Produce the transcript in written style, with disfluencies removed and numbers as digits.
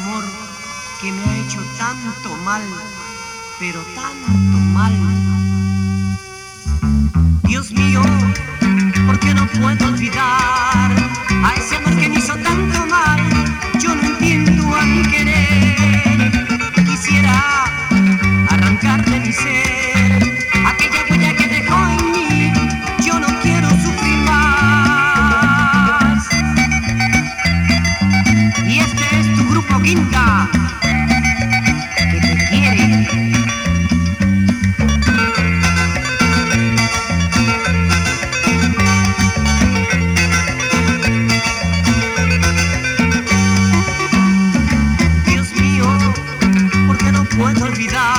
amor que me ha hecho tanto mal, pero tanto mal. Dios mío, ¿por qué no puedo olvidar a ese amor que me hizo tanto mal? Yo no entiendo a mi querer. Quisiera arrancar de mi ser aquella huella que dejó en mí. Yo no quiero sufrir más. Y este es tu grupo Quinta, que te quiere. Puedo olvidar